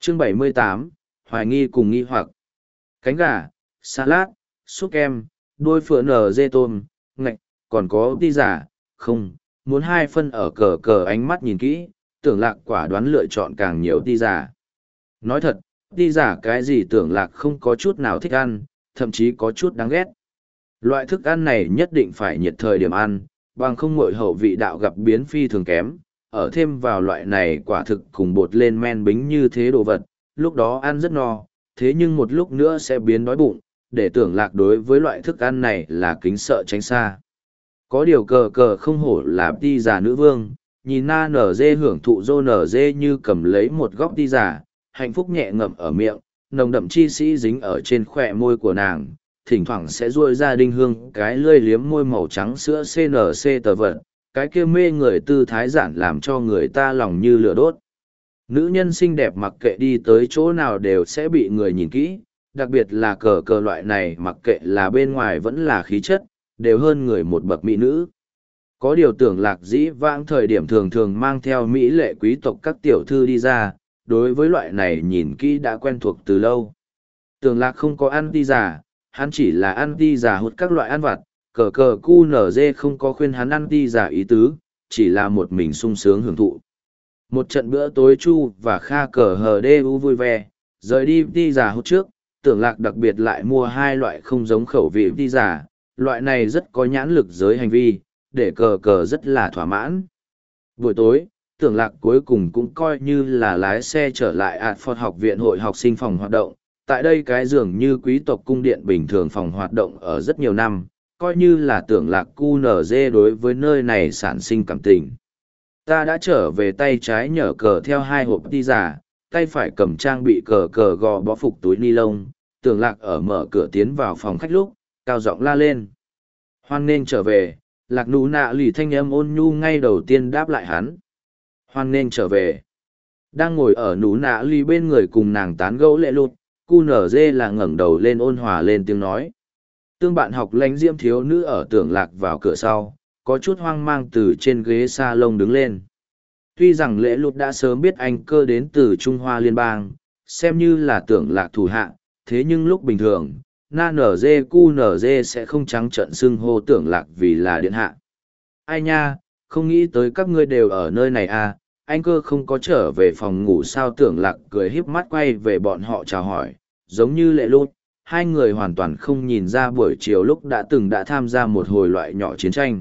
Chương 78, hoài nghi cùng nghi hoặc. Cánh gà, salad, súp kem, đuôi phượng nở dê tôm, ngạch, còn có ti giả, không, muốn 2 phân ở cờ cờ ánh mắt nhìn kỹ, tưởng lạc quả đoán lựa chọn càng nhiều ti giả. Nói thật, ti giả cái gì tưởng lạc không có chút nào thích ăn, thậm chí có chút đáng ghét. Loại thức ăn này nhất định phải nhiệt thời điểm ăn, bằng không nguội hậu vị đạo gặp biến phi thường kém, ở thêm vào loại này quả thực cùng bột lên men bính như thế đồ vật, lúc đó ăn rất no, thế nhưng một lúc nữa sẽ biến đói bụng, để tưởng lạc đối với loại thức ăn này là kính sợ tránh xa. Có điều cờ cờ không hổ là ti giả nữ vương, nhìn na nở dê hưởng thụ dô nở dê như cầm lấy một góc ti giả, hạnh phúc nhẹ ngậm ở miệng, nồng đậm chi sĩ dính ở trên khỏe môi của nàng, thỉnh thoảng sẽ ruôi ra đinh hương cái lươi liếm môi màu trắng sữa CNC tờ vật, cái kia mê người tư thái giản làm cho người ta lòng như lửa đốt. Nữ nhân xinh đẹp mặc kệ đi tới chỗ nào đều sẽ bị người nhìn kỹ, đặc biệt là cờ cờ loại này mặc kệ là bên ngoài vẫn là khí chất, đều hơn người một bậc mỹ nữ. Có điều tưởng lạc dĩ vãng thời điểm thường thường mang theo mỹ lệ quý tộc các tiểu thư đi ra, đối với loại này nhìn kỹ đã quen thuộc từ lâu. Tưởng lạc không có ăn ti giả, hắn chỉ là ăn ti giả hút các loại ăn vặt, cờ cờ cu nở dê không có khuyên hắn ăn ti giả ý tứ, chỉ là một mình sung sướng hưởng thụ. Một trận bữa tối chu và kha cờ hờ đê u vui vẻ, rời đi ti giả hút trước, tưởng lạc đặc biệt lại mua 2 loại không giống khẩu vị ti giả, loại này rất có nhãn lực giới hành vi, để cờ cờ rất là thỏa mãn. Buổi tối, tưởng lạc cuối cùng cũng coi như là lái xe trở lại Adford học viện hội học sinh phòng hoạt động. Tại đây cái dường như quý tộc cung điện bình thường phòng hoạt động ở rất nhiều năm, coi như là tưởng lạc cu nở dê đối với nơi này sản sinh cảm tình. Ta đã trở về, tay trái nhở cờ theo 2 hộp ti giả, tay phải cầm trang bị cờ cờ gò bó phục túi ni lông, tưởng lạc ở mở cửa tiến vào phòng khách lúc, cao giọng la lên. Hoan nên trở về, lạc nụ nạ lì thanh âm ôn nhu ngay đầu tiên đáp lại hắn. Hoan nên trở về. Đang ngồi ở nụ nạ lì bên người cùng nàng tán gẫu lệ lụt, cu nở dê là ngẩng đầu lên ôn hòa lên tiếng nói. Tương bạn học lánh diễm thiếu nữ ở tưởng lạc vào cửa sau, có chút hoang mang từ trên ghế salon đứng lên. Tuy rằng lễ lụt đã sớm biết anh cơ đến từ Trung Hoa Liên bang, xem như là tưởng lạc thủ hạ, thế nhưng lúc bình thường, na nở dê cu nở dê sẽ không trắng trợn xưng hô tưởng lạc vì là điện hạ. Ai nha, không nghĩ tới các ngươi đều ở nơi này à, anh cơ không có trở về phòng ngủ sao? Tưởng lạc cười híp mắt quay về bọn họ chào hỏi, giống như lệ lút, 2 người hoàn toàn không nhìn ra buổi chiều lúc đã tham gia một hồi loại nhỏ chiến tranh.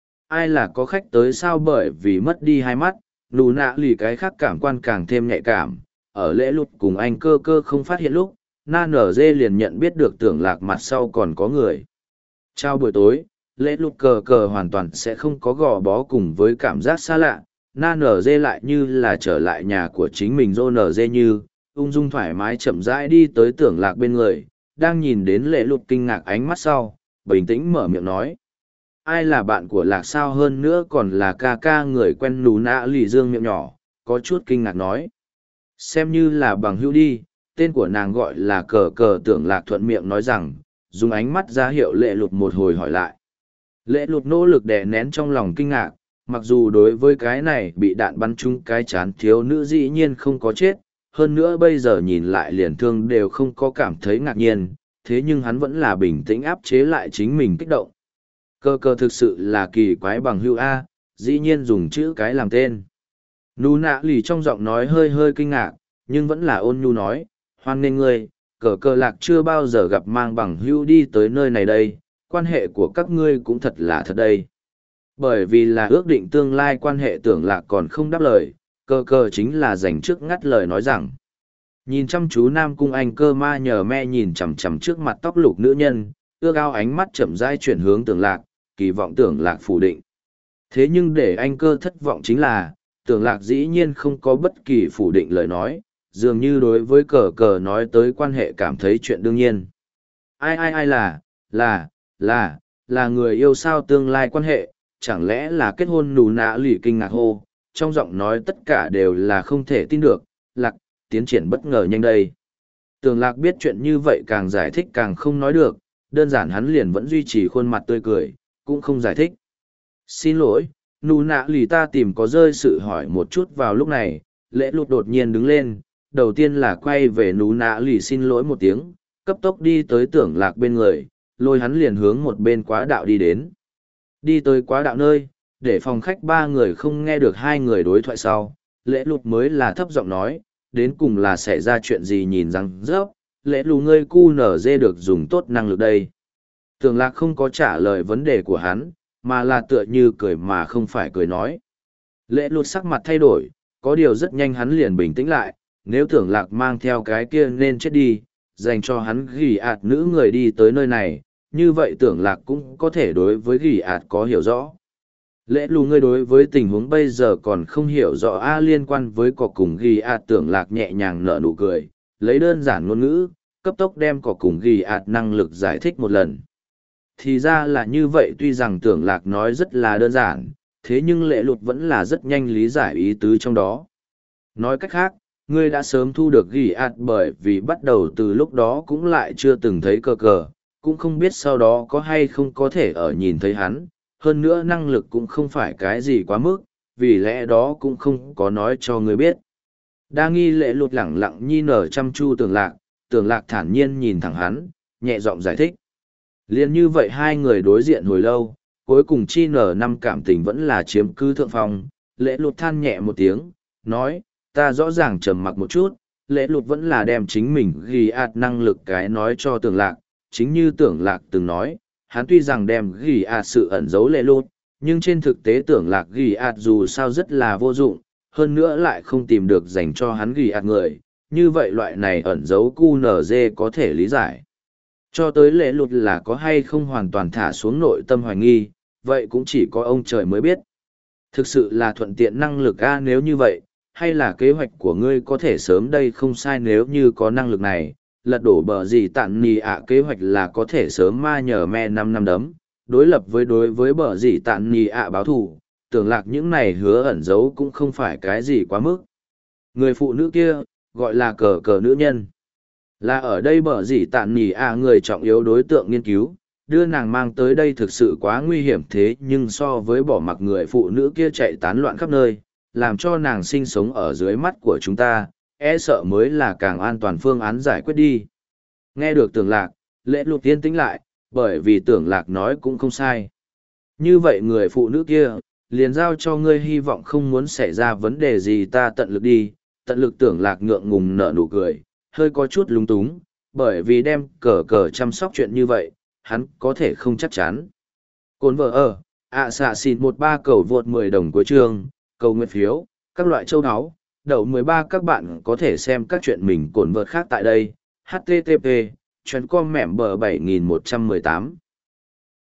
Ai là có khách tới sao? Bởi vì mất đi 2 mắt, nụ nạ lì cái khác cảm quan càng thêm nhạy cảm, ở lễ lút cùng anh cơ cơ không phát hiện lúc, na nở dê liền nhận biết được tưởng lạc mặt sau còn có người. Chào buổi tối, lễ lút cờ cờ hoàn toàn sẽ không có gò bó cùng với cảm giác xa lạ, na nở dê lại như là trở lại nhà của chính mình. Dô nở dê như ung dung thoải mái chậm rãi đi tới tưởng lạc bên người, đang nhìn đến lễ lút kinh ngạc ánh mắt sau, bình tĩnh mở miệng nói. Ai là bạn của lạc sao? Hơn nữa còn là ca ca người quen. Nú nạ lì dương miệng nhỏ, có chút kinh ngạc nói. Xem như là bằng hữu đi. Tên của nàng gọi là cờ cờ. Tưởng lạc thuận miệng nói rằng, dùng ánh mắt ra hiệu lệ lụt một hồi hỏi lại. Lệ lụt nỗ lực đè nén trong lòng kinh ngạc, mặc dù đối với cái này bị đạn bắn trúng cái chán thiếu nữ dĩ nhiên không có chết, hơn nữa bây giờ nhìn lại liền thương đều không có cảm thấy ngạc nhiên, thế nhưng hắn vẫn là bình tĩnh áp chế lại chính mình kích động. Cờ cờ thực sự là kỳ quái bằng hữu A, dĩ nhiên dùng chữ cái làm tên. Nú nạ lì trong giọng nói hơi hơi kinh ngạc, nhưng vẫn là ôn nhu nói, hoan nghênh ngươi, cờ cờ lạc chưa bao giờ gặp mang bằng hữu đi tới nơi này đây, quan hệ của các ngươi cũng thật là thật đây. Bởi vì là ước định tương lai quan hệ, tưởng lạc còn không đáp lời, cờ cờ chính là dành trước ngắt lời nói rằng. Nhìn chăm chú Nam Cung Anh cơ ma nhờ me nhìn chằm chằm trước mặt tóc lục nữ nhân, ước ao ánh mắt chậm rãi chuyển hướng tưởng lạc, kỳ vọng tưởng lạc phủ định. Thế nhưng để anh cơ thất vọng chính là, tưởng lạc dĩ nhiên không có bất kỳ phủ định lời nói, dường như đối với cờ cờ nói tới quan hệ cảm thấy chuyện đương nhiên. Ai là người yêu sao? Tương lai quan hệ, chẳng lẽ là kết hôn? Nụ nạ lì kinh ngạc hô, trong giọng nói tất cả đều là không thể tin được. Lạc, tiến triển bất ngờ nhanh đây. Tưởng lạc biết chuyện như vậy càng giải thích càng không nói được, đơn giản hắn liền vẫn duy trì khuôn mặt tươi cười, cũng không giải thích. Xin lỗi, nụ nạ lì, ta tìm có rơi sự hỏi một chút. Vào lúc này, lễ lụt đột nhiên đứng lên, đầu tiên là quay về nú nạ lì xin lỗi một tiếng, cấp tốc đi tới tưởng lạc bên người, lôi hắn liền hướng một bên quá đạo đi đến. Đi tới quá đạo nơi, để phòng khách ba người không nghe được hai người đối thoại sau, lễ lục mới là thấp giọng nói, đến cùng là xảy ra chuyện gì nhìn rằng rớp, lễ lù ngươi cu nở dê được dùng tốt năng lực đây. Tưởng lạc không có trả lời vấn đề của hắn, mà là tựa như cười mà không phải cười nói. Lễ lụt sắc mặt thay đổi, có điều rất nhanh hắn liền bình tĩnh lại, nếu tưởng lạc mang theo cái kia nên chết đi, dành cho hắn gỉ ạt nữ người đi tới nơi này, như vậy tưởng lạc cũng có thể đối với gỉ ạt có hiểu rõ. Lễ lù ngươi đối với tình huống bây giờ còn không hiểu rõ liên quan với cỏ cùng gỉ ạt tưởng lạc nhẹ nhàng nở nụ cười, lấy đơn giản ngôn ngữ, cấp tốc đem cỏ cùng gỉ ạt năng lực giải thích một lần. Thì ra là như vậy, tuy rằng tưởng lạc nói rất là đơn giản, thế nhưng lệ lụt vẫn là rất nhanh lý giải ý tứ trong đó. Nói cách khác, ngươi đã sớm thu được ghi ạt bởi vì bắt đầu từ lúc đó cũng lại chưa từng thấy cờ cờ, cũng không biết sau đó có hay không có thể ở nhìn thấy hắn, hơn nữa năng lực cũng không phải cái gì quá mức, vì lẽ đó cũng không có nói cho ngươi biết. Đa nghi lệ lụt lẳng lặng nhi nở chăm chu tưởng lạc thản nhiên nhìn thẳng hắn, nhẹ giọng giải thích. Liên như vậy hai người đối diện hồi lâu, cuối cùng chi nở năm cảm tình vẫn là chiếm cứ thượng phong, lễ lụt than nhẹ một tiếng, nói, ta rõ ràng trầm mặc một chút, lễ lụt vẫn là đem chính mình ghi ạt năng lực cái nói cho tưởng lạc, chính như tưởng lạc từng nói, hắn tuy rằng đem ghi ạt sự ẩn giấu lễ lụt, nhưng trên thực tế tưởng lạc ghi ạt dù sao rất là vô dụng, hơn nữa lại không tìm được dành cho hắn ghi ạt người, như vậy loại này ẩn giấu QNZ có thể lý giải. Cho tới lễ lụt là có hay không hoàn toàn thả xuống nội tâm hoài nghi, vậy cũng chỉ có ông trời mới biết. Thực sự là thuận tiện năng lực nếu như vậy, hay là kế hoạch của ngươi có thể sớm đây không sai nếu như có năng lực này, lật đổ bờ gì tạn nì kế hoạch là có thể sớm ma nhờ me 5 năm đấm, đối với bờ gì tạn nì báo thù, tưởng lạc những này hứa ẩn giấu cũng không phải cái gì quá mức. Người phụ nữ kia, gọi là cờ cờ nữ nhân. Là ở đây bở gì tạn nỉ người trọng yếu đối tượng nghiên cứu, đưa nàng mang tới đây thực sự quá nguy hiểm thế nhưng so với bỏ mặc người phụ nữ kia chạy tán loạn khắp nơi, làm cho nàng sinh sống ở dưới mắt của chúng ta, e sợ mới là càng an toàn phương án giải quyết đi. Nghe được tưởng lạc, lễ lục tiên tĩnh lại, bởi vì tưởng lạc nói cũng không sai. Như vậy người phụ nữ kia, liền giao cho ngươi hy vọng không muốn xảy ra vấn đề gì ta tận lực đi, tận lực tưởng lạc ngượng ngùng nở nụ cười, hơi có chút lúng túng, bởi vì đem cờ cờ chăm sóc chuyện như vậy, hắn có thể không chắc chắn. Cồn vợ xạ xịn 13 cầu vượt 10 đồng cuối chương, cầu nguyện phiếu, các loại châu áo, đậu 13 các bạn có thể xem các chuyện mình cồn vợt khác tại đây, http, chuyến com mẻm bờ 7118.